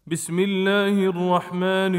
بسم الله الرحمن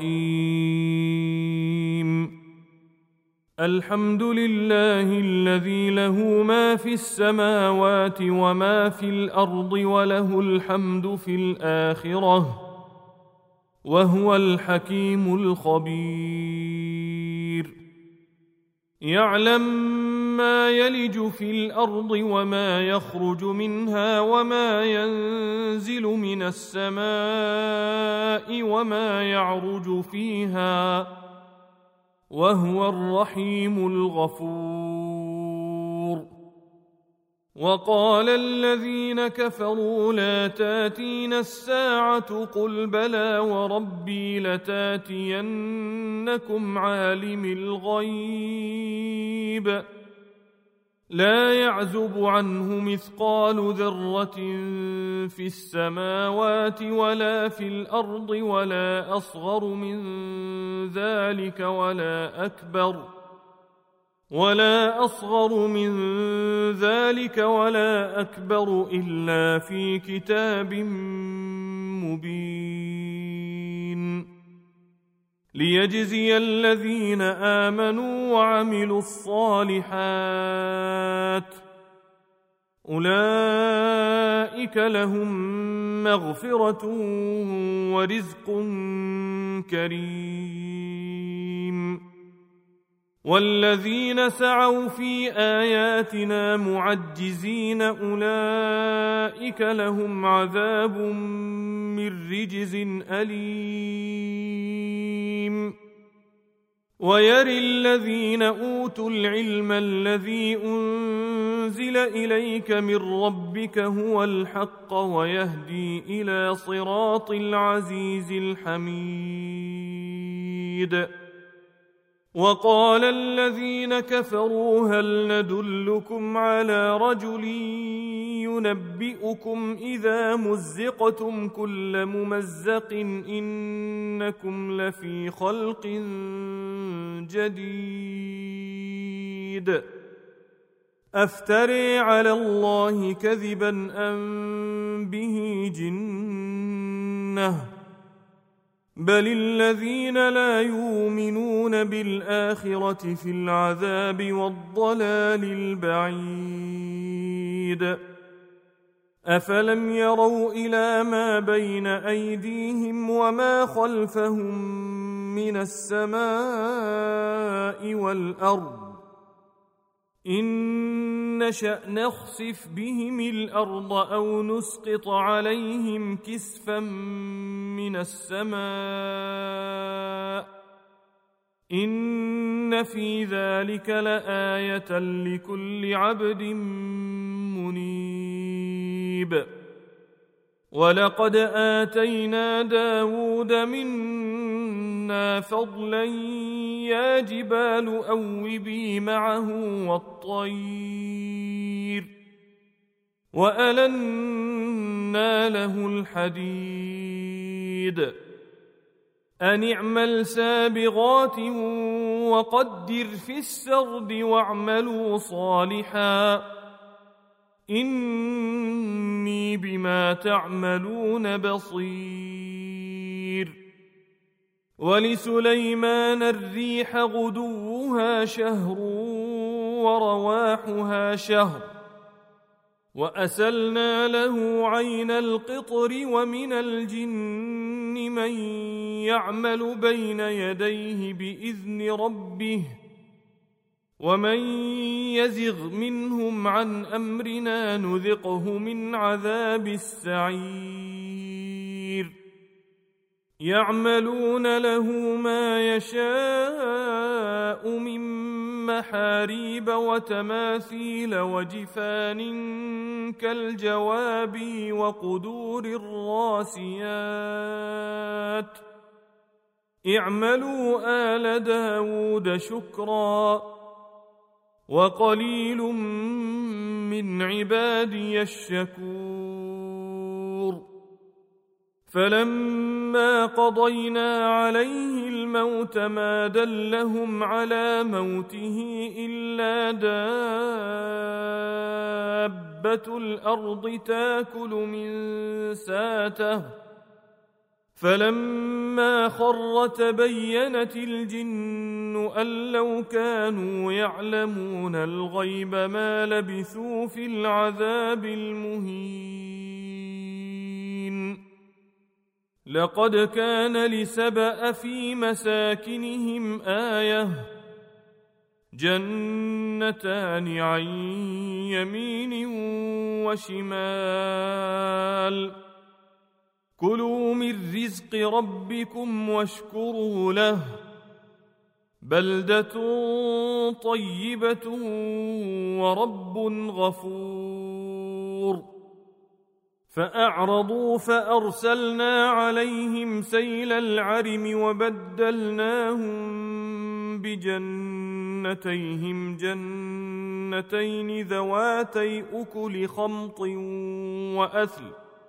الرحيم. الحمد لله الذي له ما في السماوات وما في الأرض وله الحمد في الآخرة وهو الحكيم الخبير. يعلم ما يلج في الأرض وما يخرج منها وما ينزل من السماء وما يعرج فيها وهو الرحيم الغفور. وقال الذين كفروا لا تاتينا الساعة قل بلى وربي لتاتينكم عالم الغيب لا يعزب عنه مثقال ذرة في السماوات ولا في الأرض ولا أصغر من ذلك ولا أكبر إلا في كتاب مبين. ليجزي الذين آمنوا وعملوا الصالحات أولئك لهم مغفرة ورزق كريم. والذين سعوا في آياتنا معجزين أولئك لهم عذاب من رجز أليم. ويري الذين أوتوا العلم الذي أنزل إليك من ربك هو الحق ويهدي إلى صراط العزيز الحميد. وقال الذين كفروا هل ندلكم على رجل ينبئكم إذا مزقتم كل ممزق إنكم لفي خلق جديد. أفتري على الله كذبا أم به جنة بل الذين لا يؤمنون بالآخرة في العذاب والضلال البعيد. أفلم يروا إلى ما بين أيديهم وما خلفهم من السماء والأرض إن نشأ نخسف بهم الأرض أو نسقط عليهم كسفا من السماء إن في ذلك لآية لكل عبد منيب. ولقد آتينا داود منا فضلا يا جبال أوبي معه والطير وألنا له الحديد أن اعمل سابغات وقدر في السرد واعملوا صالحا إني بما تعملون بصير. ولسليمان الريح غدوها شهر ورواحها شهر وأسلنا له عين القطر ومن الجن من يعمل بين يديه بإذن ربه ومن يزغ منهم عن أمرنا نذقه من عذاب السعير. يعملون له ما يشاء من محاريب وتماثيل وجفان كالجواب وقدور الراسيات اعملوا آل داود شكرا وقليل من عبادي الشكور. فلما قضينا عليه الموت ما دلهم على موته إلا دابة الأرض تاكل من ساته فلما خر تبينت الجن أن لو كانوا يعلمون الغيب ما لبثوا في العذاب المهين. لقد كان لسبأ في مساكنهم آية، جنتان عن يمين وشمال، كلوا من رزق ربكم واشكروا له، بلدة طيبة ورب غفور. فأعرضوا فأرسلنا عليهم سيل العرم وبدلناهم بجنتيهم جنتين ذواتي أكل خمط وأثل،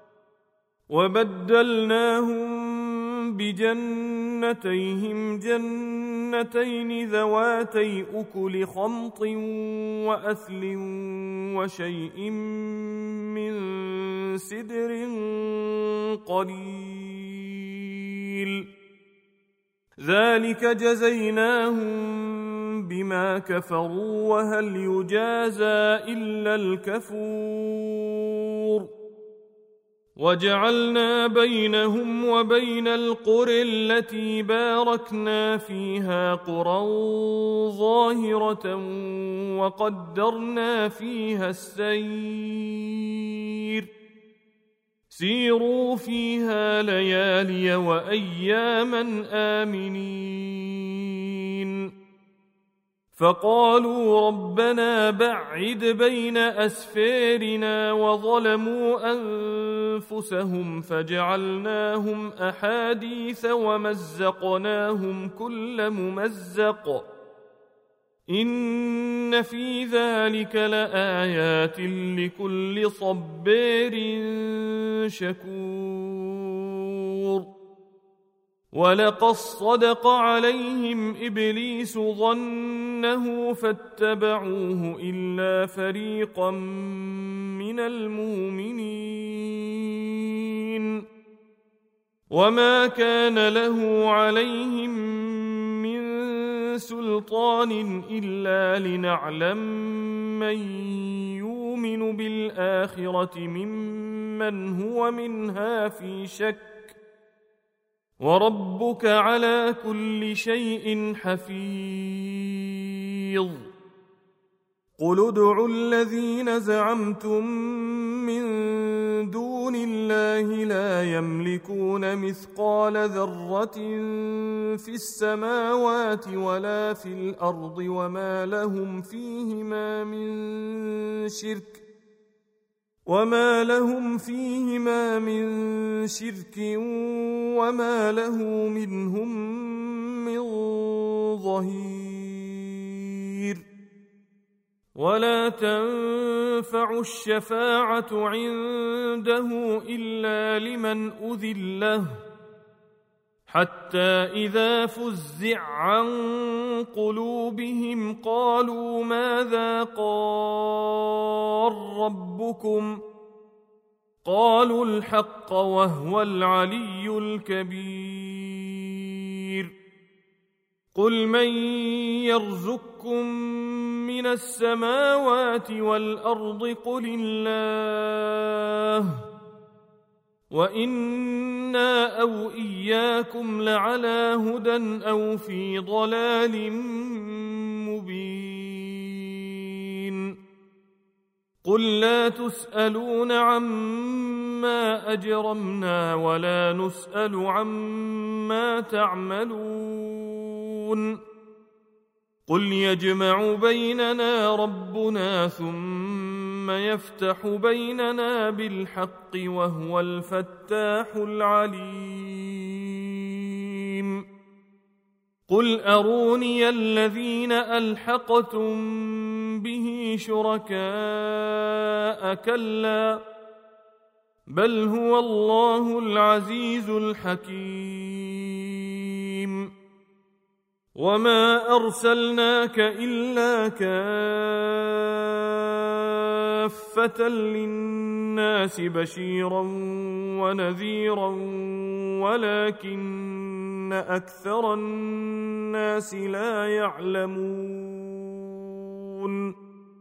وشيء من سدر قليل، ذلك جزيناهم بما كفروا، وهل يجازى إلا الكفور. وجعلنا بينهم وبين القرى التي باركنا فيها قرى ظاهرة وقدرنا فيها السير، سيروا فيها ليالي وأياما آمنين. فقالوا ربنا بعد بين أسفارنا، وظلموا أنفسهم فجعلناهم أحاديث ومزقناهم كل ممزق، إن في ذلك لآيات لكل صبار شكور. ولقد صدق عليهم إبليس ظنه فاتبعوه إلا فريقا من المؤمنين، وما كان له عليهم من سلطان إلا لنعلم من يؤمن بالآخرة ممن هو منها في شك، وربك على كل شيء حفيظ. قل ادعوا الذين زعمتم من دون الله لا يملكون مثقال ذرة في السماوات ولا في الأرض، وما لهم فيهما من شرك وما له منهم من ظهير. ولا تنفع الشفاعة عنده إلا لمن أذن له، حتى إذا فزع عن قلوبهم قالوا ماذا قال ربكم؟ قالوا الحق وهو العلي الكبير. قل من يرزقكم من السماوات والأرض؟ قل الله، وإنا أو إياكم لعلى هدى أو في ضلال مبين. قل لا تسألون عما أجرمنا ولا نسأل عما تعملون. قل يجمع بيننا ربنا ثم يفتح بيننا بالحق وهو الفتاح العليم. قل أروني الذين ألحقتم به شركاء، كلا بل هو الله العزيز الحكيم. وما أرسلناك إلا كافة للناس بشيرا ونذيرا ولكن أكثر الناس لا يعلمون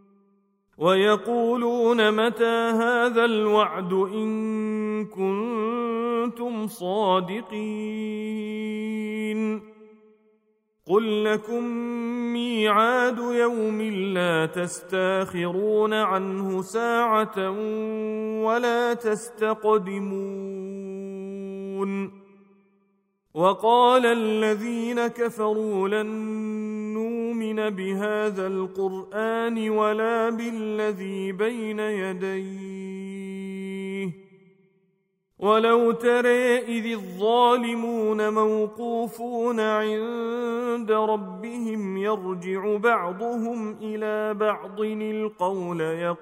ويقولون متى هذا الوعد إن كنتم صادقين قل لكم ميعاد يوم لا تستاخرون عنه ساعة ولا تستقدمون وقال الذين كفروا لن نؤمن بهذا القرآن ولا بالذي بين يديه ولو ترى إذ الظالمون موقوفون عند ربهم يرجع بعضهم إلى بعض القول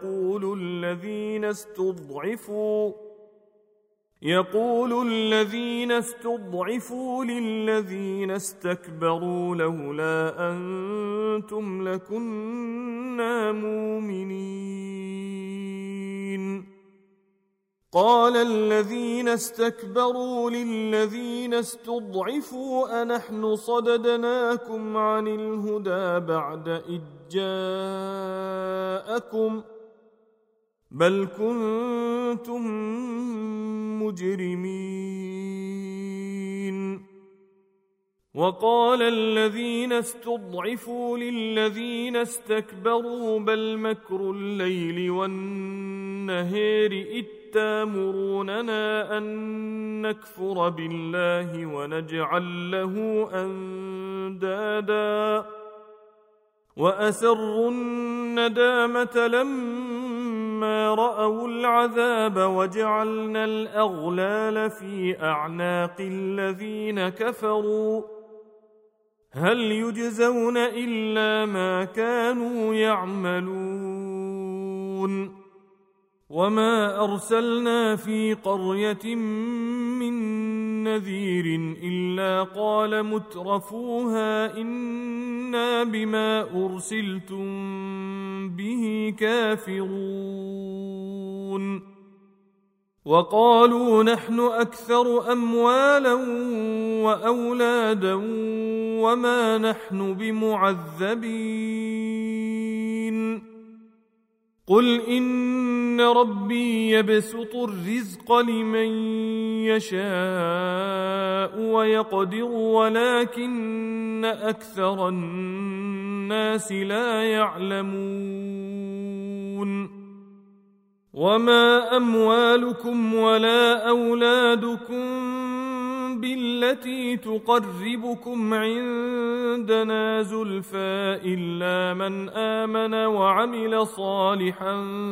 يقول الذين استضعفوا للذين استكبروا لولا أنتم لكنا مؤمنين قال الذين استكبروا للذين استضعفوا أنحن صددناكم عن الهدى بعد إذ جاءكم بل كنتم مجرمين وقال الذين استضعفوا للذين استكبروا بل مكر الليل والنهار إذ تأمروننا أن نكفر بالله ونجعل له أندادا وأسروا الندامة لما رأوا العذاب وجعلنا الأغلال في أعناق الذين كفروا هل يجزون إلا ما كانوا يعملون وما أرسلنا في قرية من نذير إلا قال مترفوها إنا بما أرسلتم به كافرون وقالوا نحن أكثر أموالا وأولادا وما نحن بمعذبين قل إن ربي يبسط الرزق لمن يشاء ويقدر ولكن أكثر الناس لا يعلمون وما أموالكم ولا أولادكم بالتي تقربكم عندنا زلفى إلا من آمن وعمل صالحا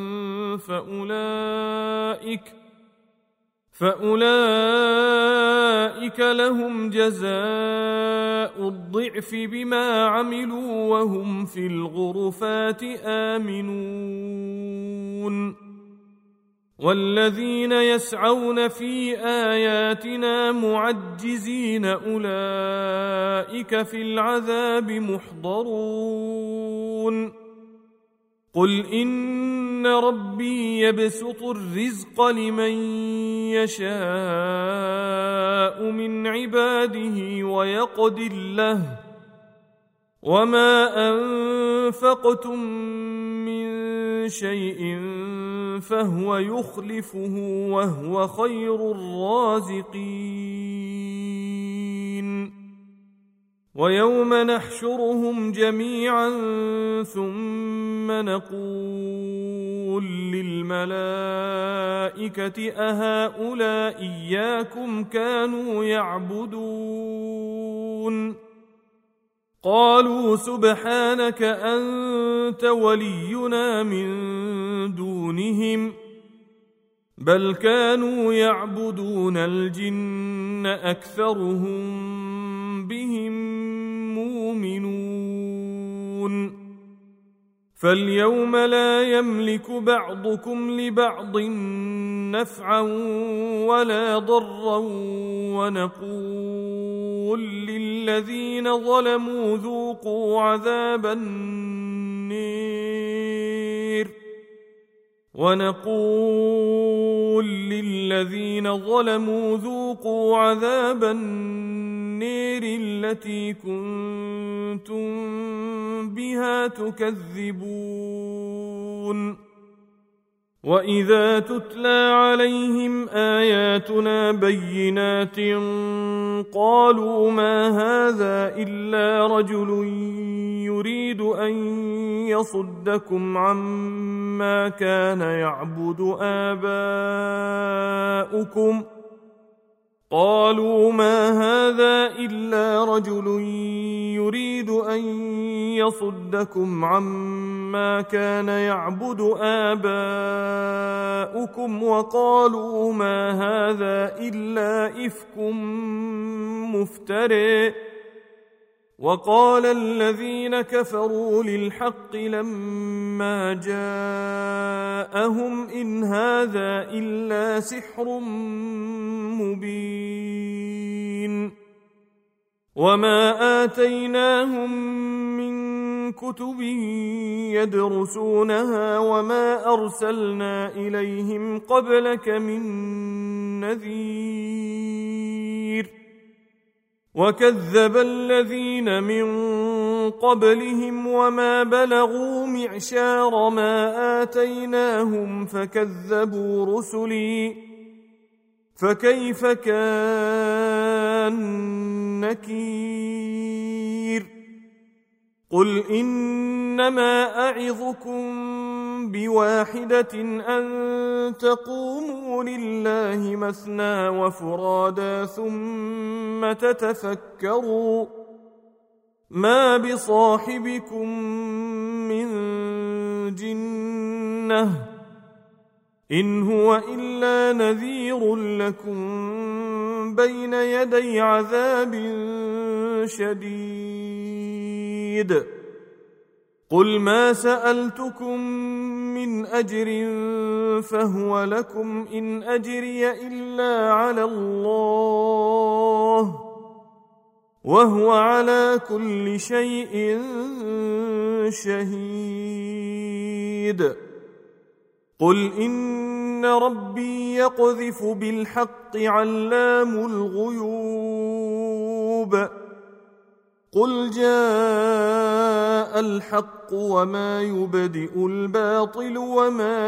فأولئك لهم جزاء الضعف بما عملوا وهم في الغرفات آمنون والذين يسعون في آياتنا معجزين أولئك في العذاب محضرون قل إن ربي يبسط الرزق لمن يشاء من عباده ويقدر له وما أنفقتم من شيء فهو يخلفه وهو خير الرازقين ويوم نحشرهم جميعا ثم نقول للملائكة أهؤلاء إياكم كانوا يعبدون قالوا سبحانك أنت ولينا من دونهم بل كانوا يعبدون الجن أكثرهم بهم مؤمنون فاليوم لا يملك بعضكم لبعض نفعا ولا ضرا ونقول للذين ظلموا ذوقوا عذاب النير ونقول للذين ظلموا ذوقوا عذاب النير التي كنتم بها تكذبون وإذا تتلى عليهم آياتنا بينات قالوا ما هذا إلا رجل يريد أن يصدكم عما كان يعبد آباؤكم قالوا ما هذا إلا رجل يريد أن يصدكم عما كان يعبد آباؤكم وقالوا ما هذا إلا إفك مفترٍ وقال الذين كفروا للحق لما جاءهم إن هذا إلا سحر مبين وما آتيناهم من كتب يدرسونها وما أرسلنا إليهم قبلك من نذير وكذب الذين من قبلهم وما بلغوا معشار ما آتيناهم فكذبوا رسلي فكيف كان نكير قل إنما أعظكم بواحدة أن تقوموا لله مثنى وفرادا ثم تتفكروا ما بصاحبكم من جنة إن هو إلا نذير لكم بين يدي عذاب شديد قل ما سألتكم من أجر فهو لكم إن أجري إلا على الله وهو على كل شيء شهيد قل إن ربي يقذف بالحق علام الغيوب قل جاء الحق وما يبدئ الباطل وما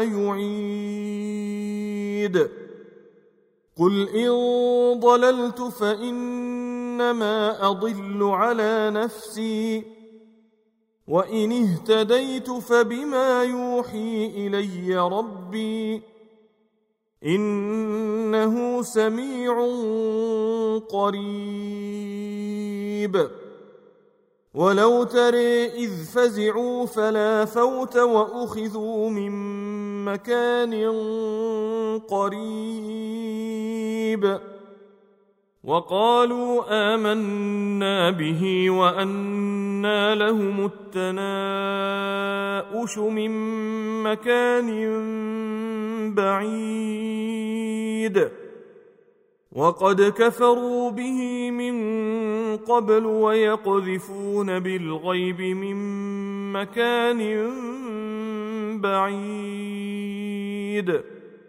يعيد قل إن ضللت فإنما أضل على نفسي وإن اهتديت فبما يوحي إلي ربي إنه سميع قريب ولو ترى إذ فزعوا فلا فوت وأخذوا من مكان قريب وقالوا آمنا به وأنى لهم التناؤش من مكان بعيد وقد كفروا به من قبل ويقذفون بالغيب من مكان بعيد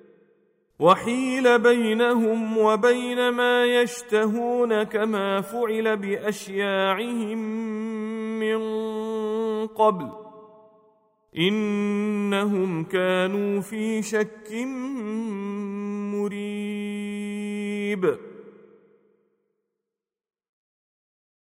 وحيل بينهم وبين ما يشتهون كما فعل بأشياعهم من قبل إنهم كانوا في شك مريب